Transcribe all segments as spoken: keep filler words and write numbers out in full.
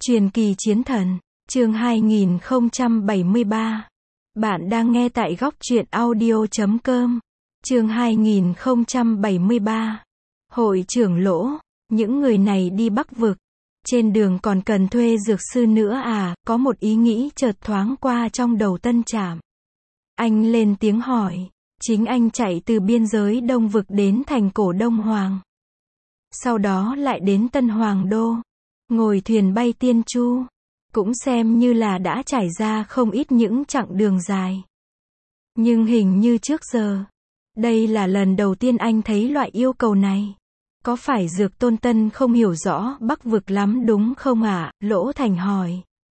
Truyền kỳ chiến thần, chương hai nghìn không trăm bảy mươi ba. Bạn đang nghe tại góc truyện audio chấm com. Chương hai nghìn không trăm bảy mươi ba. Hội trưởng Lỗ, những người này đi Bắc vực. Trên đường còn cần thuê dược sư nữa à, có một ý nghĩ chợt thoáng qua trong đầu Tân Trạm. Anh lên tiếng hỏi, chính anh chạy từ biên giới Đông vực đến thành cổ Đông Hoàng. Sau đó lại đến Tân Hoàng Đô. Ngồi thuyền bay Tiên Chu, cũng xem như là đã trải ra không ít những chặng đường dài. Nhưng hình như trước giờ, đây là lần đầu tiên anh thấy loại yêu cầu này. Có phải Dược Tôn Tân không hiểu rõ Bắc vực lắm đúng không ạ? À? Lỗ Thành hỏi.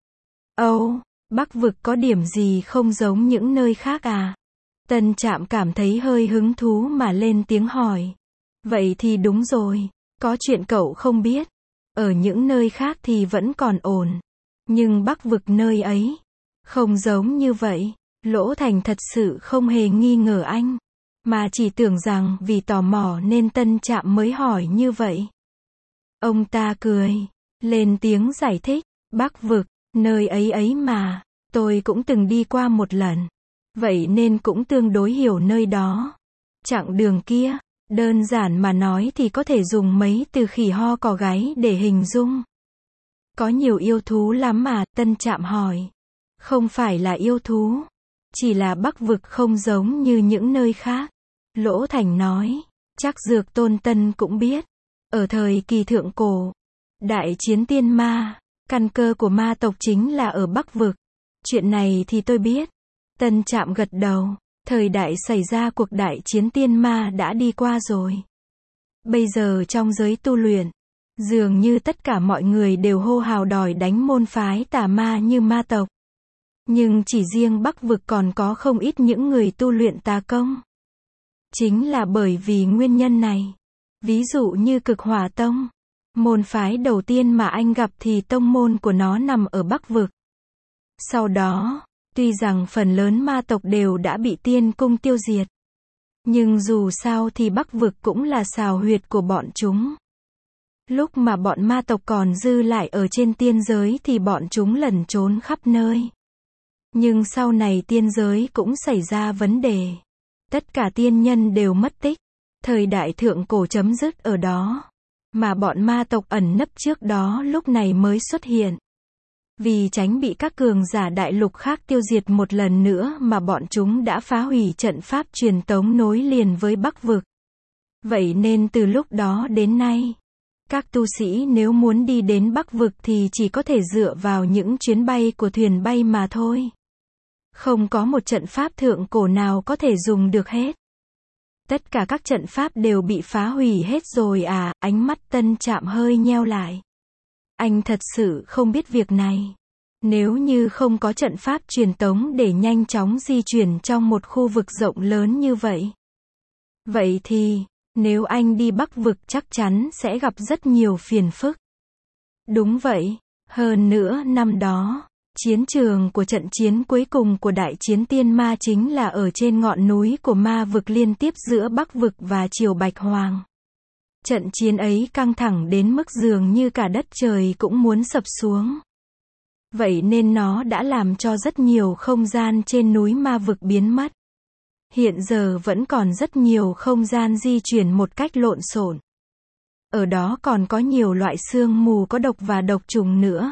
Âu, Bắc vực có điểm gì không giống những nơi khác à? Tân Trạm cảm thấy hơi hứng thú mà lên tiếng hỏi. Vậy thì đúng rồi, có chuyện cậu không biết. Ở những nơi khác thì vẫn còn ổn. Nhưng Bắc vực nơi ấy, không giống như vậy. Lỗ Thành thật sự không hề nghi ngờ anh. Mà chỉ tưởng rằng vì tò mò nên Tân Trạm mới hỏi như vậy. Ông ta cười, lên tiếng giải thích. Bắc vực, nơi ấy ấy mà, tôi cũng từng đi qua một lần. Vậy nên cũng tương đối hiểu nơi đó. Chặng đường kia, đơn giản mà nói thì có thể dùng mấy từ khỉ ho cò gáy để hình dung. Có nhiều yêu thú lắm mà, Tân Trạm hỏi. Không phải là yêu thú, chỉ là Bắc vực không giống như những nơi khác. Lỗ Thành nói, chắc Dược Tôn Tân cũng biết. Ở thời kỳ thượng cổ, đại chiến tiên ma, căn cơ của ma tộc chính là ở Bắc vực. Chuyện này thì tôi biết. Tân Trạm gật đầu. Thời đại xảy ra cuộc đại chiến tiên ma đã đi qua rồi. Bây giờ trong giới tu luyện, dường như tất cả mọi người đều hô hào đòi đánh môn phái tà ma như ma tộc. Nhưng chỉ riêng Bắc vực còn có không ít những người tu luyện tà công. Chính là bởi vì nguyên nhân này. Ví dụ như Cực Hỏa Tông, môn phái đầu tiên mà anh gặp thì tông môn của nó nằm ở Bắc vực. Sau đó, tuy rằng phần lớn ma tộc đều đã bị tiên cung tiêu diệt. Nhưng dù sao thì Bắc vực cũng là xào huyệt của bọn chúng. Lúc mà bọn ma tộc còn dư lại ở trên tiên giới thì bọn chúng lẩn trốn khắp nơi. Nhưng sau này tiên giới cũng xảy ra vấn đề. Tất cả tiên nhân đều mất tích. Thời đại thượng cổ chấm dứt ở đó. Mà bọn ma tộc ẩn nấp trước đó lúc này mới xuất hiện. Vì tránh bị các cường giả đại lục khác tiêu diệt một lần nữa mà bọn chúng đã phá hủy trận pháp truyền tống nối liền với Bắc vực. Vậy nên từ lúc đó đến nay, các tu sĩ nếu muốn đi đến Bắc vực thì chỉ có thể dựa vào những chuyến bay của thuyền bay mà thôi. Không có một trận pháp thượng cổ nào có thể dùng được hết. Tất cả các trận pháp đều bị phá hủy hết rồi à, ánh mắt Tân Trạm hơi nheo lại. Anh thật sự không biết việc này. Nếu như không có trận pháp truyền tống để nhanh chóng di chuyển trong một khu vực rộng lớn như vậy. Vậy thì, nếu anh đi Bắc vực chắc chắn sẽ gặp rất nhiều phiền phức. Đúng vậy. Hơn nữa năm đó, chiến trường của trận chiến cuối cùng của đại chiến tiên ma chính là ở trên ngọn núi của ma vực liên tiếp giữa Bắc vực và Triều Bạch Hoàng. Trận chiến ấy căng thẳng đến mức dường như cả đất trời cũng muốn sập xuống. Vậy nên nó đã làm cho rất nhiều không gian trên núi ma vực biến mất. Hiện giờ vẫn còn rất nhiều không gian di chuyển một cách lộn xộn. Ở đó còn có nhiều loại sương mù có độc và độc trùng nữa.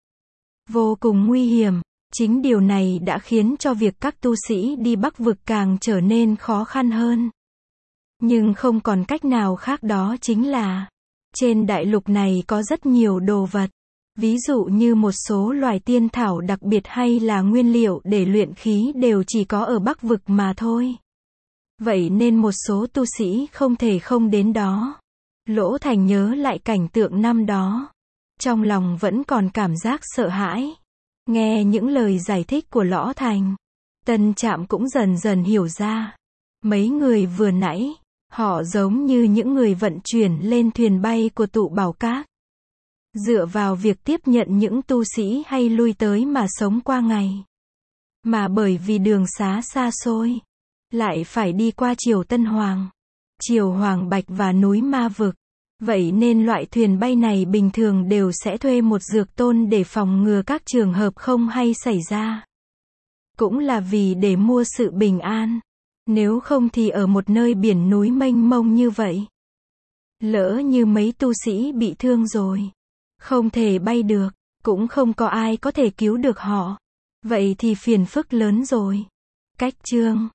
Vô cùng nguy hiểm. Chính điều này đã khiến cho việc các tu sĩ đi Bắc vực càng trở nên khó khăn hơn. Nhưng không còn cách nào khác, đó chính là trên đại lục này có rất nhiều đồ vật. Ví dụ như một số loài tiên thảo đặc biệt hay là nguyên liệu để luyện khí đều chỉ có ở Bắc vực mà thôi. Vậy nên một số tu sĩ không thể không đến đó. Lỗ Thành nhớ lại cảnh tượng năm đó. Trong lòng vẫn còn cảm giác sợ hãi. Nghe những lời giải thích của Lỗ Thành, Tân Trạm cũng dần dần hiểu ra. Mấy người vừa nãy, họ giống như những người vận chuyển lên thuyền bay của tụ bảo các. Dựa vào việc tiếp nhận những tu sĩ hay lui tới mà sống qua ngày. Mà bởi vì đường xá xa xôi, lại phải đi qua Triều Tân Hoàng, Triều Hoàng Bạch và núi Ma Vực. Vậy nên loại thuyền bay này bình thường đều sẽ thuê một dược tôn để phòng ngừa các trường hợp không hay xảy ra. Cũng là vì để mua sự bình an. Nếu không thì ở một nơi biển núi mênh mông như vậy, lỡ như mấy tu sĩ bị thương rồi, không thể bay được, cũng không có ai có thể cứu được họ. Vậy thì phiền phức lớn rồi. Cách chương